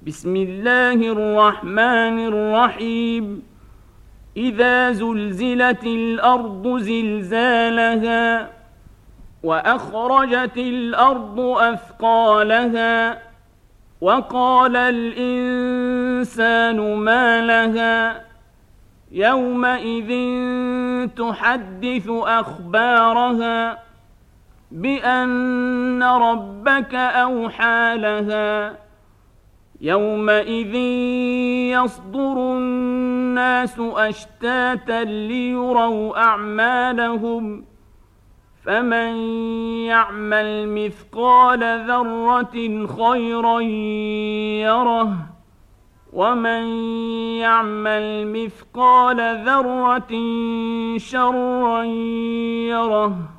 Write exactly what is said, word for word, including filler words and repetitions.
بسم الله الرحمن الرحيم إذا زلزلت الأرض زلزالها وأخرجت الأرض أثقالها وقال الإنسان ما لها يومئذ تحدث أخبارها بأن ربك أوحى لها يومئذ يصدر الناس أشتاتا ليروا أعمالهم فمن يعمل مثقال ذرة خيرا يره ومن يعمل مثقال ذرة شرا يره